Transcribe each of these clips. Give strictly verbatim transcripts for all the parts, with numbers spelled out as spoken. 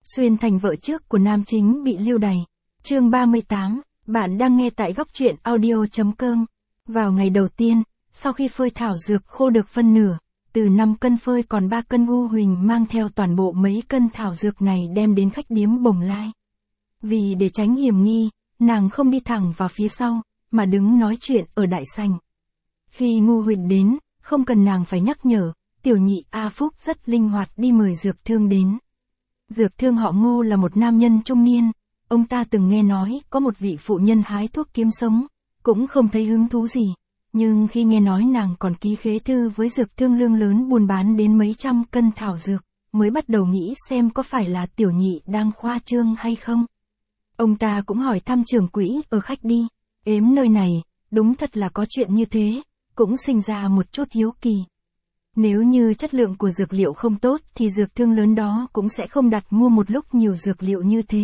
Xuyên thành vợ trước của nam chính bị lưu đày. Chương ba mươi tám, bạn đang nghe tại góc truyện audio.com. Vào ngày đầu tiên, sau khi phơi thảo dược khô được phân nửa, từ năm cân phơi còn ba cân, U Huỳnh mang theo toàn bộ mấy cân thảo dược này đem đến khách điếm Bồng Lai. Vì để tránh hiểm nghi, nàng không đi thẳng vào phía sau, mà đứng nói chuyện ở đại sảnh. Khi Ngô Huỳnh đến, không cần nàng phải nhắc nhở, tiểu nhị A Phúc rất linh hoạt đi mời dược thương đến. Dược thương họ Ngô là một nam nhân trung niên, ông ta từng nghe nói có một vị phụ nhân hái thuốc kiếm sống, cũng không thấy hứng thú gì, nhưng khi nghe nói nàng còn ký khế thư với dược thương lương lớn buôn bán đến mấy trăm cân thảo dược, mới bắt đầu nghĩ xem có phải là tiểu nhị đang khoa trương hay không. Ông ta cũng hỏi thăm trưởng quỹ ở khách đi, ếm nơi này, đúng thật là có chuyện như thế, cũng sinh ra một chút hiếu kỳ. Nếu như chất lượng của dược liệu không tốt thì dược thương lớn đó cũng sẽ không đặt mua một lúc nhiều dược liệu như thế.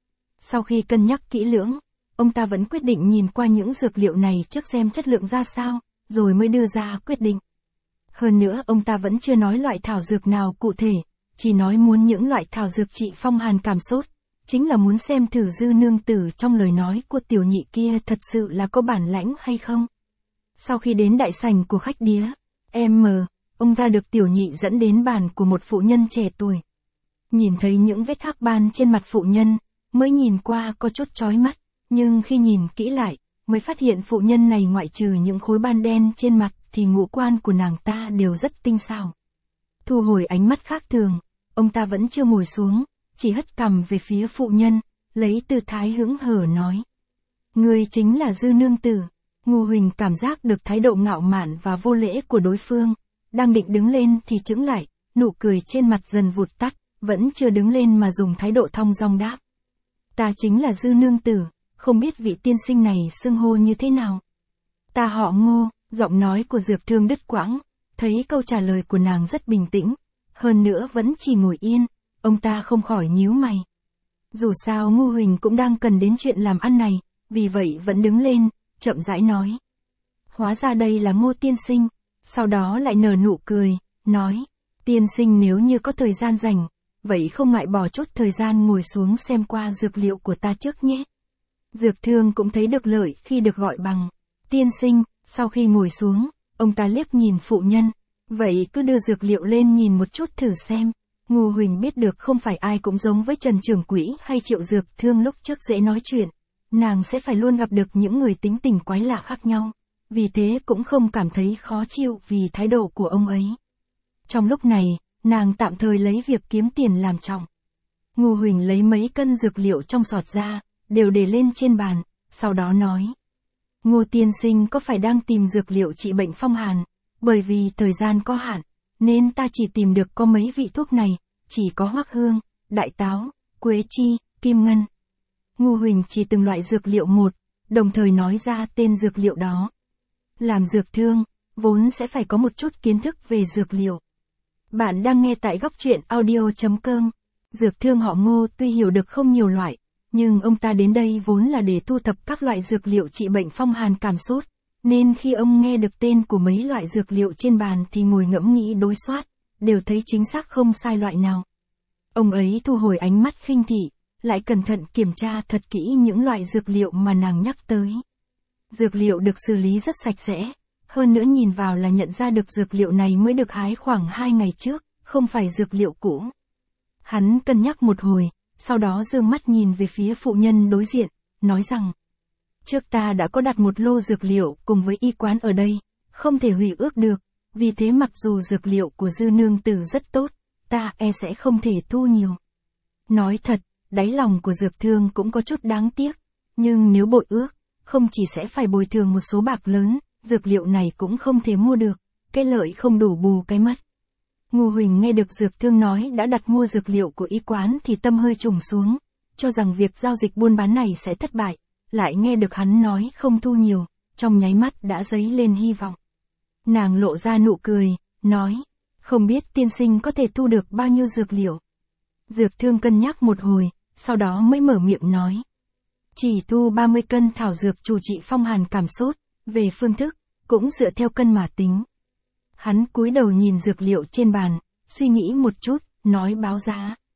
Sau khi cân nhắc kỹ lưỡng, ông ta vẫn quyết định nhìn qua những dược liệu này trước xem chất lượng ra sao, rồi mới đưa ra quyết định. Hơn nữa ông ta vẫn chưa nói loại thảo dược nào cụ thể, chỉ nói muốn những loại thảo dược trị phong hàn cảm sốt, chính là muốn xem thử Dư nương tử trong lời nói của tiểu nhị kia thật sự là có bản lãnh hay không. Sau khi đến đại sảnh của khách đĩa, em mờ, ông ta được tiểu nhị dẫn đến bàn của một phụ nhân trẻ tuổi. Nhìn thấy những vết hắc ban trên mặt phụ nhân, mới nhìn qua có chút chói mắt, nhưng khi nhìn kỹ lại, mới phát hiện phụ nhân này ngoại trừ những khối ban đen trên mặt thì ngũ quan của nàng ta đều rất tinh xảo. Thu hồi ánh mắt khác thường, ông ta vẫn chưa ngồi xuống, chỉ hất cằm về phía phụ nhân, lấy tư thái hững hờ nói. Người chính là Dư nương tử. Ngô Huỳnh cảm giác được thái độ ngạo mạn và vô lễ của đối phương, đang định đứng lên thì chững lại, nụ cười trên mặt dần vụt tắt, vẫn chưa đứng lên mà dùng thái độ thong dong đáp. Ta chính là Dư nương tử, không biết vị tiên sinh này xưng hô như thế nào. Ta họ Ngô, giọng nói của dược thương đứt quãng, thấy câu trả lời của nàng rất bình tĩnh, hơn nữa vẫn chỉ ngồi yên, ông ta không khỏi nhíu mày. Dù sao Ngô Huỳnh cũng đang cần đến chuyện làm ăn này, vì vậy vẫn đứng lên, chậm rãi nói. Hóa ra đây là Ngô tiên sinh, sau đó lại nở nụ cười, nói, tiên sinh nếu như có thời gian rảnh, vậy không ngại bỏ chút thời gian ngồi xuống xem qua dược liệu của ta trước nhé. Dược thương cũng thấy được lợi khi được gọi bằng tiên sinh, sau khi ngồi xuống, ông ta liếc nhìn phụ nhân, vậy cứ đưa dược liệu lên nhìn một chút thử xem. Ngô Huỳnh biết được không phải ai cũng giống với Trần trưởng quỹ hay Triệu dược thương lúc trước dễ nói chuyện, nàng sẽ phải luôn gặp được những người tính tình quái lạ khác nhau, vì thế cũng không cảm thấy khó chịu vì thái độ của ông ấy. Trong lúc này, nàng tạm thời lấy việc kiếm tiền làm trọng. Ngô Huỳnh lấy mấy cân dược liệu trong sọt ra, đều để lên trên bàn, sau đó nói. Ngô tiên sinh có phải đang tìm dược liệu trị bệnh phong hàn, bởi vì thời gian có hạn, nên ta chỉ tìm được có mấy vị thuốc này, chỉ có hoắc hương, đại táo, quế chi, kim ngân. Ngô Huỳnh chỉ từng loại dược liệu một, đồng thời nói ra tên dược liệu đó. Làm dược thương, vốn sẽ phải có một chút kiến thức về dược liệu. Bạn đang nghe tại góc truyện audio.com. Dược thương họ Ngô tuy hiểu được không nhiều loại, nhưng ông ta đến đây vốn là để thu thập các loại dược liệu trị bệnh phong hàn cảm sốt, nên khi ông nghe được tên của mấy loại dược liệu trên bàn thì ngồi ngẫm nghĩ đối soát, đều thấy chính xác không sai loại nào. Ông ấy thu hồi ánh mắt khinh thị, lại cẩn thận kiểm tra thật kỹ những loại dược liệu mà nàng nhắc tới. Dược liệu được xử lý rất sạch sẽ, hơn nữa nhìn vào là nhận ra được dược liệu này mới được hái khoảng hai ngày trước, không phải dược liệu cũ. Hắn cân nhắc một hồi, sau đó giương mắt nhìn về phía phụ nhân đối diện, nói rằng, trước ta đã có đặt một lô dược liệu cùng với y quán ở đây, không thể hủy ước được, vì thế mặc dù dược liệu của Dư nương tử rất tốt, ta e sẽ không thể thu nhiều. Nói thật, đáy lòng của dược thương cũng có chút đáng tiếc, nhưng nếu bội ước, không chỉ sẽ phải bồi thường một số bạc lớn, dược liệu này cũng không thể mua được, cái lợi không đủ bù cái mất. Ngô Huỳnh nghe được dược thương nói đã đặt mua dược liệu của y quán thì tâm hơi trùng xuống, cho rằng việc giao dịch buôn bán này sẽ thất bại, lại nghe được hắn nói không thu nhiều, trong nháy mắt đã dấy lên hy vọng. Nàng lộ ra nụ cười, nói, không biết tiên sinh có thể thu được bao nhiêu dược liệu. Dược thương cân nhắc một hồi, sau đó mới mở miệng nói. Chỉ thu ba mươi cân thảo dược chủ trị phong hàn cảm sốt, về phương thức, cũng dựa theo cân mà tính. Hắn cúi đầu nhìn dược liệu trên bàn, suy nghĩ một chút, nói báo giá.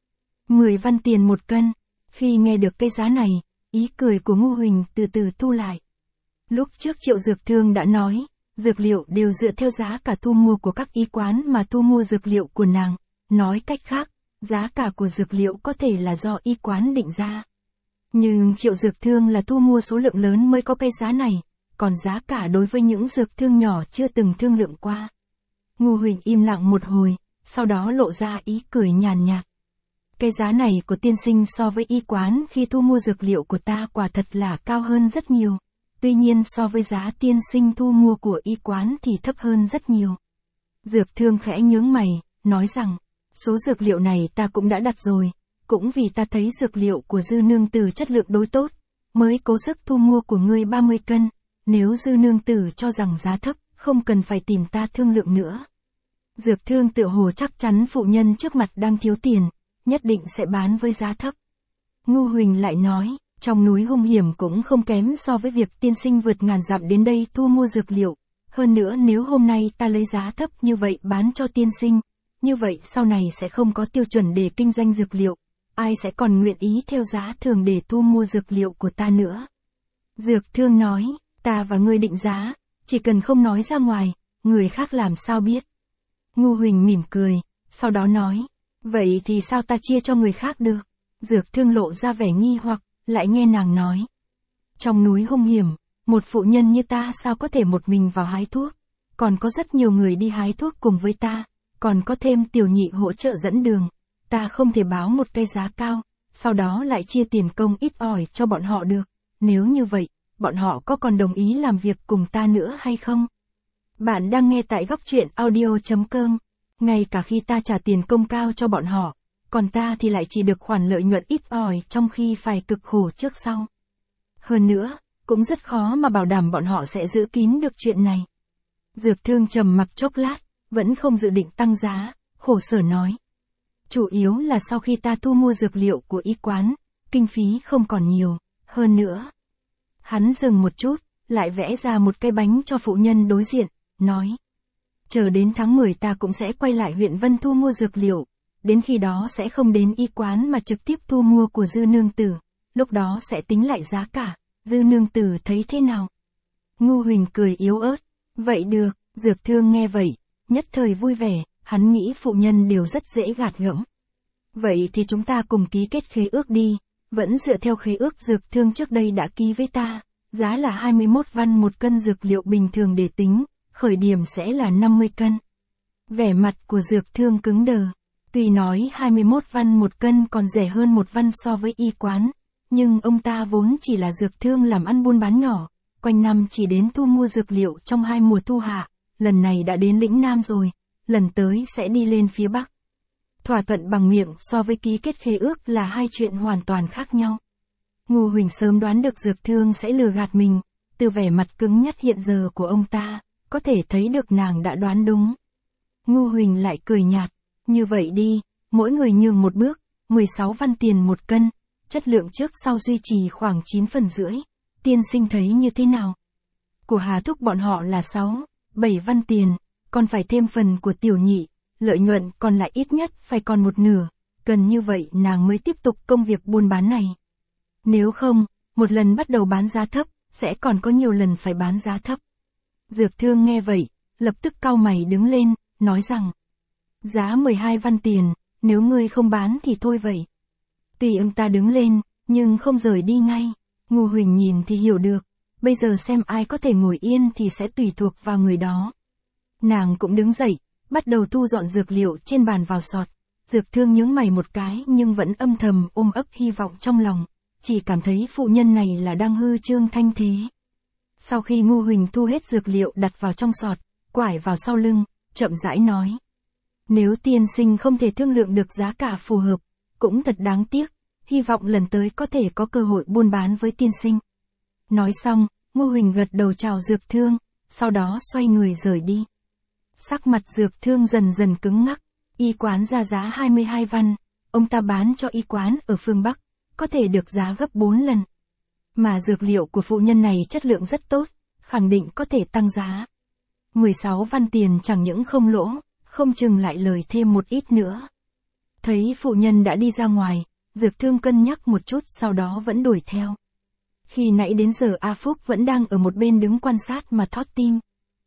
mười văn tiền một cân. Khi nghe được cái giá này, ý cười của Ngô Huỳnh từ từ thu lại. Lúc trước Triệu Dược Thương đã nói, dược liệu đều dựa theo giá cả thu mua của các y quán mà thu mua dược liệu của nàng. Nói cách khác, giá cả của dược liệu có thể là do y quán định ra. Nhưng Triệu Dược Thương là thu mua số lượng lớn mới có cái giá này, còn giá cả đối với những dược thương nhỏ chưa từng thương lượng qua. Ngô Huỳnh im lặng một hồi, sau đó lộ ra ý cười nhàn nhạt. Cái giá này của tiên sinh so với y quán khi thu mua dược liệu của ta quả thật là cao hơn rất nhiều. Tuy nhiên so với giá tiên sinh thu mua của y quán thì thấp hơn rất nhiều. Dược Thương khẽ nhướng mày, nói rằng, số dược liệu này ta cũng đã đặt rồi, cũng vì ta thấy dược liệu của Dư nương tử chất lượng đối tốt, mới cố sức thu mua của ngươi ba mươi cân, nếu Dư nương tử cho rằng giá thấp, không cần phải tìm ta thương lượng nữa. Dược Thương tựa hồ chắc chắn phụ nhân trước mặt đang thiếu tiền, nhất định sẽ bán với giá thấp. Ngô Huỳnh lại nói, trong núi hung hiểm cũng không kém so với việc tiên sinh vượt ngàn dặm đến đây thu mua dược liệu. Hơn nữa nếu hôm nay ta lấy giá thấp như vậy bán cho tiên sinh, như vậy sau này sẽ không có tiêu chuẩn để kinh doanh dược liệu. Ai sẽ còn nguyện ý theo giá thường để thu mua dược liệu của ta nữa. Dược Thương nói, ta và ngươi định giá, chỉ cần không nói ra ngoài, người khác làm sao biết. Ngô Huỳnh mỉm cười, sau đó nói, vậy thì sao ta chia cho người khác được? Dược Thương lộ ra vẻ nghi hoặc, lại nghe nàng nói. Trong núi hung hiểm, một phụ nhân như ta sao có thể một mình vào hái thuốc, còn có rất nhiều người đi hái thuốc cùng với ta, còn có thêm tiểu nhị hỗ trợ dẫn đường. Ta không thể báo một cái giá cao, sau đó lại chia tiền công ít ỏi cho bọn họ được. Nếu như vậy, bọn họ có còn đồng ý làm việc cùng ta nữa hay không? Bạn đang nghe tại góc truyện audio chấm com. Ngay cả khi ta trả tiền công cao cho bọn họ, còn ta thì lại chỉ được khoản lợi nhuận ít ỏi trong khi phải cực khổ trước sau. Hơn nữa, cũng rất khó mà bảo đảm bọn họ sẽ giữ kín được chuyện này. Dược Thương trầm mặc chốc lát, vẫn không dự định tăng giá, khổ sở nói. Chủ yếu là sau khi ta thu mua dược liệu của y quán, kinh phí không còn nhiều, hơn nữa. Hắn dừng một chút, lại vẽ ra một cái bánh cho phụ nhân đối diện, nói. Chờ đến tháng mười ta cũng sẽ quay lại huyện Vân thu mua dược liệu, đến khi đó sẽ không đến y quán mà trực tiếp thu mua của Dư nương tử, lúc đó sẽ tính lại giá cả, Dư nương tử thấy thế nào? Ngô Huỳnh cười yếu ớt, vậy được, Dược Thương nghe vậy, nhất thời vui vẻ, hắn nghĩ phụ nhân đều rất dễ gạt gẫm. Vậy thì chúng ta cùng ký kết khế ước đi, vẫn dựa theo khế ước Dược Thương trước đây đã ký với ta, giá là hai mươi mốt văn một cân dược liệu bình thường để tính, khởi điểm sẽ là năm mươi cân. Vẻ mặt của Dược Thương cứng đờ, tuy nói hai mươi mốt văn một cân còn rẻ hơn một văn so với y quán, nhưng ông ta vốn chỉ là dược thương làm ăn buôn bán nhỏ, quanh năm chỉ đến thu mua dược liệu trong hai mùa thu hạ, lần này đã đến lĩnh Nam rồi, lần tới sẽ đi lên phía Bắc. Thỏa thuận bằng miệng so với ký kết khế ước là hai chuyện hoàn toàn khác nhau. Ngô Huỳnh sớm đoán được Dược Thương sẽ lừa gạt mình, từ vẻ mặt cứng nhắc hiện giờ của ông ta, có thể thấy được nàng đã đoán đúng. Ngô Huỳnh lại cười nhạt, như vậy đi, mỗi người nhường một bước, mười sáu văn tiền một cân, chất lượng trước sau duy trì khoảng chín phần rưỡi, tiên sinh thấy như thế nào? Của Hà Thúc bọn họ là sáu, bảy văn tiền, còn phải thêm phần của tiểu nhị, lợi nhuận còn lại ít nhất phải còn một nửa, cần như vậy nàng mới tiếp tục công việc buôn bán này. Nếu không, một lần bắt đầu bán giá thấp, sẽ còn có nhiều lần phải bán giá thấp. Dược Thương nghe vậy, lập tức cau mày đứng lên, nói rằng, giá mười hai văn tiền, nếu ngươi không bán thì thôi vậy. Tuy ông ta đứng lên, nhưng không rời đi ngay. Ngô Huỳnh nhìn thì hiểu được, bây giờ xem ai có thể ngồi yên thì sẽ tùy thuộc vào người đó. Nàng cũng đứng dậy, bắt đầu thu dọn dược liệu trên bàn vào sọt. Dược Thương nhướng mày một cái nhưng vẫn âm thầm ôm ấp hy vọng trong lòng, chỉ cảm thấy phụ nhân này là đang hư trương thanh thế. Sau khi Ngô Huỳnh thu hết dược liệu đặt vào trong sọt, quải vào sau lưng, chậm rãi nói. Nếu tiên sinh không thể thương lượng được giá cả phù hợp, cũng thật đáng tiếc, hy vọng lần tới có thể có cơ hội buôn bán với tiên sinh. Nói xong, Ngô Huỳnh gật đầu chào Dược Thương, sau đó xoay người rời đi. Sắc mặt Dược Thương dần dần cứng ngắc, y quán ra giá hai mươi hai văn, ông ta bán cho y quán ở phương Bắc, có thể được giá gấp bốn lần. Mà dược liệu của phụ nhân này chất lượng rất tốt, khẳng định có thể tăng giá. mười sáu văn tiền chẳng những không lỗ, không chừng lại lời thêm một ít nữa. Thấy phụ nhân đã đi ra ngoài, Dược Thương cân nhắc một chút sau đó vẫn đuổi theo. Khi nãy đến giờ A Phúc vẫn đang ở một bên đứng quan sát mà thót tim.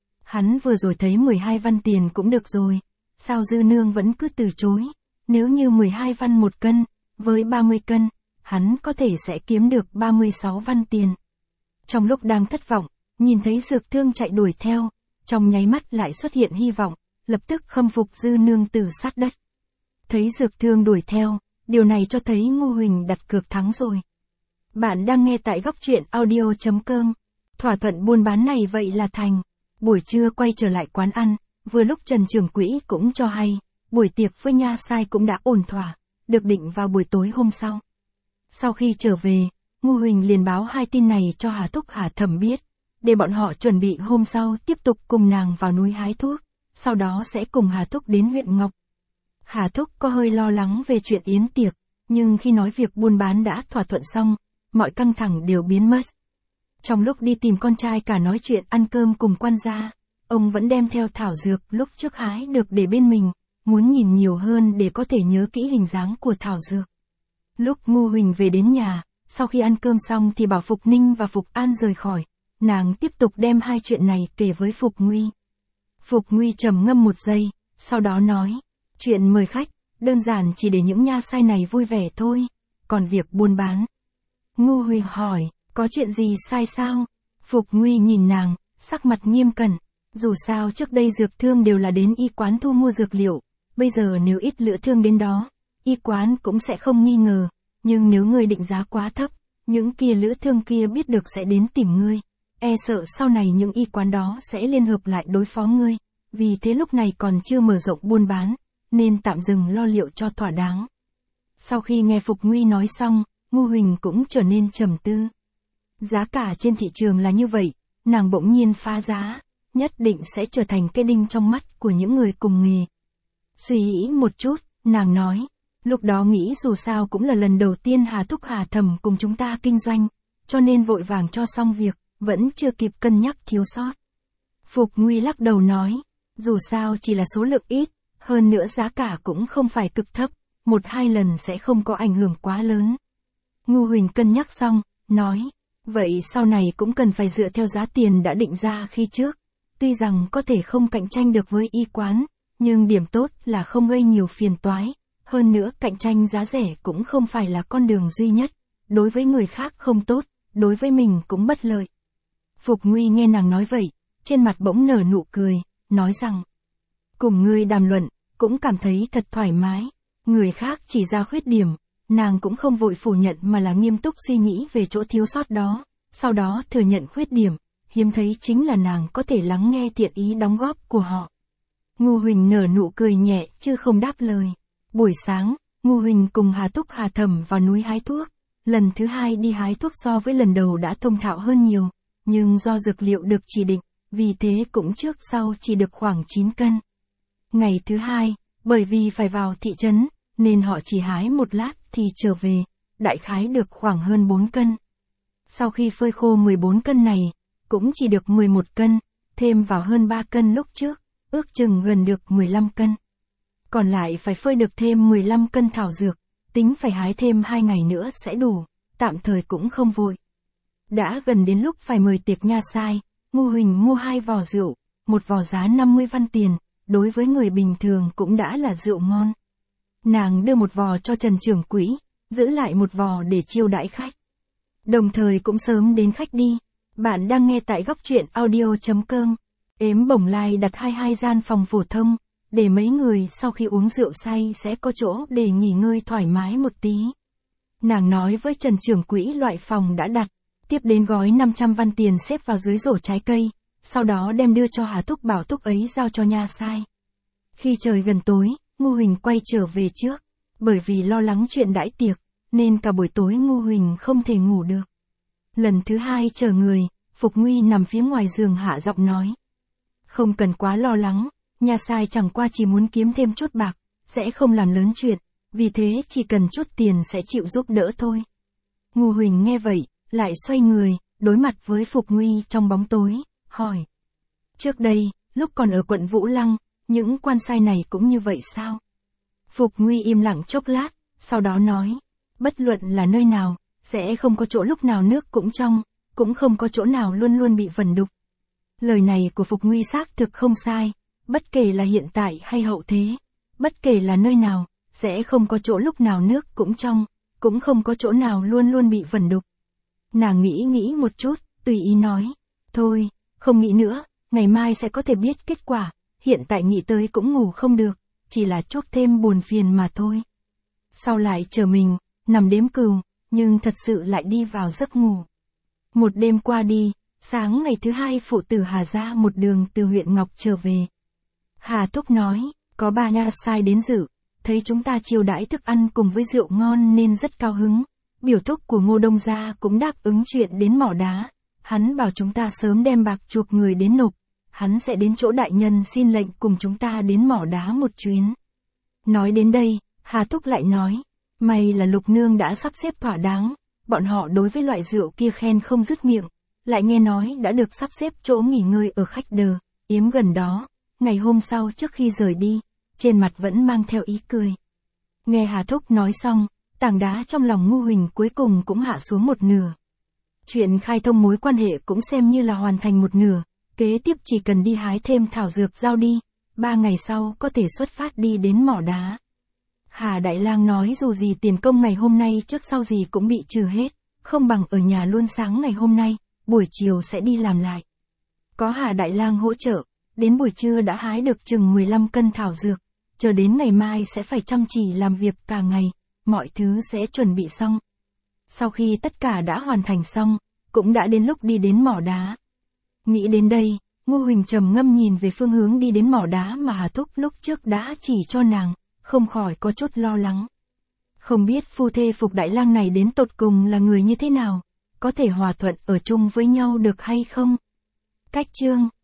Hắn vừa rồi thấy mười hai văn tiền cũng được rồi, sao Dư Nương vẫn cứ từ chối, nếu như mười hai văn một cân, với ba mươi cân, hắn có thể sẽ kiếm được ba mươi sáu văn tiền. Trong lúc đang thất vọng, nhìn thấy Dược Thương chạy đuổi theo, trong nháy mắt lại xuất hiện hy vọng, lập tức khâm phục Dư Nương từ sát đất. Thấy Dược Thương đuổi theo, điều này cho thấy Ngô Huỳnh đặt cược thắng rồi. Bạn đang nghe tại góc truyện audio chấm com. Thỏa thuận buôn bán này vậy là thành. Buổi trưa quay trở lại quán ăn, vừa lúc Trần Trưởng Quỹ cũng cho hay, buổi tiệc với nha sai cũng đã ổn thỏa, được định vào buổi tối hôm sau. Sau khi trở về, Ngô Huỳnh liền báo hai tin này cho Hà Thúc Hà Thẩm biết, để bọn họ chuẩn bị hôm sau tiếp tục cùng nàng vào núi hái thuốc, sau đó sẽ cùng Hà Thúc đến huyện Ngọc. Hà Thúc có hơi lo lắng về chuyện yến tiệc, nhưng khi nói việc buôn bán đã thỏa thuận xong, mọi căng thẳng đều biến mất. Trong lúc đi tìm con trai cả nói chuyện ăn cơm cùng quan gia, ông vẫn đem theo thảo dược lúc trước hái được để bên mình, muốn nhìn nhiều hơn để có thể nhớ kỹ hình dáng của thảo dược. Lúc Ngô Huỳnh về đến nhà, sau khi ăn cơm xong thì bảo Phục Ninh và Phục An rời khỏi, nàng tiếp tục đem hai chuyện này kể với Phục Nguy. Phục Nguy trầm ngâm một giây, sau đó nói, chuyện mời khách, đơn giản chỉ để những nha sai này vui vẻ thôi, còn việc buôn bán. Ngô Huỳnh hỏi, có chuyện gì sai sao? Phục Nguy nhìn nàng, sắc mặt nghiêm cẩn, dù sao trước đây Dược Thương đều là đến y quán thu mua dược liệu, bây giờ nếu ít lữ thương đến đó, y quán cũng sẽ không nghi ngờ, nhưng nếu ngươi định giá quá thấp, những kia lữ thương kia biết được sẽ đến tìm ngươi, e sợ sau này những y quán đó sẽ liên hợp lại đối phó ngươi, vì thế lúc này còn chưa mở rộng buôn bán, nên tạm dừng lo liệu cho thỏa đáng. Sau khi nghe Phục Nguy nói xong, Ngô Huỳnh cũng trở nên trầm tư. Giá cả trên thị trường là như vậy, nàng bỗng nhiên phá giá, nhất định sẽ trở thành cái đinh trong mắt của những người cùng nghề. Suy nghĩ một chút, nàng nói, lúc đó nghĩ dù sao cũng là lần đầu tiên Hà Thúc Hà Thẩm cùng chúng ta kinh doanh, cho nên vội vàng cho xong việc, vẫn chưa kịp cân nhắc thiếu sót. Phục Nguy lắc đầu nói, dù sao chỉ là số lượng ít, hơn nữa giá cả cũng không phải cực thấp, một hai lần sẽ không có ảnh hưởng quá lớn. Ngô Huỳnh cân nhắc xong, nói, vậy sau này cũng cần phải dựa theo giá tiền đã định ra khi trước, tuy rằng có thể không cạnh tranh được với y quán, nhưng điểm tốt là không gây nhiều phiền toái, hơn nữa cạnh tranh giá rẻ cũng không phải là con đường duy nhất, đối với người khác không tốt, đối với mình cũng bất lợi. Phục Nguy nghe nàng nói vậy, trên mặt bỗng nở nụ cười, nói rằng, cùng ngươi đàm luận, cũng cảm thấy thật thoải mái, người khác chỉ ra khuyết điểm, nàng cũng không vội phủ nhận mà là nghiêm túc suy nghĩ về chỗ thiếu sót đó, sau đó thừa nhận khuyết điểm, hiếm thấy chính là nàng có thể lắng nghe thiện ý đóng góp của họ. Ngô Huỳnh nở nụ cười nhẹ chứ không đáp lời. Buổi sáng, Ngô Huỳnh cùng Hà Thúc Hà Thẩm vào núi hái thuốc, lần thứ hai đi hái thuốc so với lần đầu đã thông thạo hơn nhiều, nhưng do dược liệu được chỉ định, vì thế cũng trước sau chỉ được khoảng chín cân. Ngày thứ hai, bởi vì phải vào thị trấn, nên họ chỉ hái một lát thì trở về, đại khái được khoảng hơn bốn cân. Sau khi phơi khô mười bốn cân này, cũng chỉ được mười một cân, thêm vào hơn ba cân lúc trước, ước chừng gần được mười lăm cân. Còn lại phải phơi được thêm mười lăm cân thảo dược, tính phải hái thêm hai ngày nữa sẽ đủ, tạm thời cũng không vội. Đã gần đến lúc phải mời tiệc nha sai, Ngô Huỳnh mua hai vò rượu, một vò giá năm mươi văn tiền, đối với người bình thường cũng đã là rượu ngon. Nàng đưa một vò cho Trần Trưởng Quỹ, giữ lại một vò để chiêu đãi khách. Đồng thời cũng sớm đến khách đi. Bạn đang nghe tại góc truyện audio chấm com. Ếm Bổng Lai đặt hai hai gian phòng phổ thông, để mấy người sau khi uống rượu say sẽ có chỗ để nghỉ ngơi thoải mái một tí. Nàng nói với Trần Trưởng Quỹ loại phòng đã đặt, tiếp đến gói năm trăm văn tiền xếp vào dưới rổ trái cây, sau đó đem đưa cho Hà Thúc bảo Thúc ấy giao cho nha sai. Khi trời gần tối, Ngô Huỳnh quay trở về trước, bởi vì lo lắng chuyện đãi tiệc, nên cả buổi tối Ngô Huỳnh không thể ngủ được. Lần thứ hai chờ người, Phục Nguy nằm phía ngoài giường hạ giọng nói. Không cần quá lo lắng, nha sai chẳng qua chỉ muốn kiếm thêm chút bạc, sẽ không làm lớn chuyện, vì thế chỉ cần chút tiền sẽ chịu giúp đỡ thôi. Ngô Huỳnh nghe vậy, lại xoay người, đối mặt với Phục Nguy trong bóng tối, hỏi. Trước đây, lúc còn ở quận Vũ Lăng, những quan sai này cũng như vậy sao? Phục Nguy im lặng chốc lát, sau đó nói, bất luận là nơi nào, sẽ không có chỗ lúc nào nước cũng trong, cũng không có chỗ nào luôn luôn bị vẩn đục. Lời này của Phục Nguy xác thực không sai, bất kể là hiện tại hay hậu thế, bất kể là nơi nào, sẽ không có chỗ lúc nào nước cũng trong, cũng không có chỗ nào luôn luôn bị vẩn đục. Nàng nghĩ nghĩ một chút, tùy ý nói, thôi, không nghĩ nữa, ngày mai sẽ có thể biết kết quả, hiện tại nghĩ tới cũng ngủ không được, chỉ là chuốc thêm buồn phiền mà thôi. Sau lại chờ mình, nằm đếm cừu, nhưng thật sự lại đi vào giấc ngủ. Một đêm qua đi, sáng ngày thứ hai phụ tử Hà ra một đường từ huyện Ngọc trở về. Hà Thúc nói, có ba nha sai đến dự, thấy chúng ta chiêu đãi thức ăn cùng với rượu ngon nên rất cao hứng. Biểu thúc của Ngô Đông gia cũng đáp ứng chuyện đến mỏ đá. Hắn bảo chúng ta sớm đem bạc chuộc người đến nộp. Hắn sẽ đến chỗ đại nhân xin lệnh cùng chúng ta đến mỏ đá một chuyến. Nói đến đây, Hà Thúc lại nói, may là Lục Nương đã sắp xếp thỏa đáng. Bọn họ đối với loại rượu kia khen không dứt miệng. Lại nghe nói đã được sắp xếp chỗ nghỉ ngơi ở khách đờ, yếm gần đó. Ngày hôm sau trước khi rời đi, trên mặt vẫn mang theo ý cười. Nghe Hà Thúc nói xong, tảng đá trong lòng Ngô Huỳnh cuối cùng cũng hạ xuống một nửa. Chuyện khai thông mối quan hệ cũng xem như là hoàn thành một nửa, kế tiếp chỉ cần đi hái thêm thảo dược giao đi, ba ngày sau có thể xuất phát đi đến mỏ đá. Hà Đại Lang nói dù gì tiền công ngày hôm nay trước sau gì cũng bị trừ hết, không bằng ở nhà luôn sáng ngày hôm nay, buổi chiều sẽ đi làm lại. Có Hà Đại Lang hỗ trợ, đến buổi trưa đã hái được chừng mười lăm cân thảo dược, chờ đến ngày mai sẽ phải chăm chỉ làm việc cả ngày, mọi thứ sẽ chuẩn bị xong. Sau khi tất cả đã hoàn thành xong, cũng đã đến lúc đi đến mỏ đá. Nghĩ đến đây, Ngô Huỳnh trầm ngâm nhìn về phương hướng đi đến mỏ đá mà Hà Thúc lúc trước đã chỉ cho nàng, không khỏi có chút lo lắng. Không biết phu thê Phục Đại Lang này đến tột cùng là người như thế nào, có thể hòa thuận ở chung với nhau được hay không? Cách chương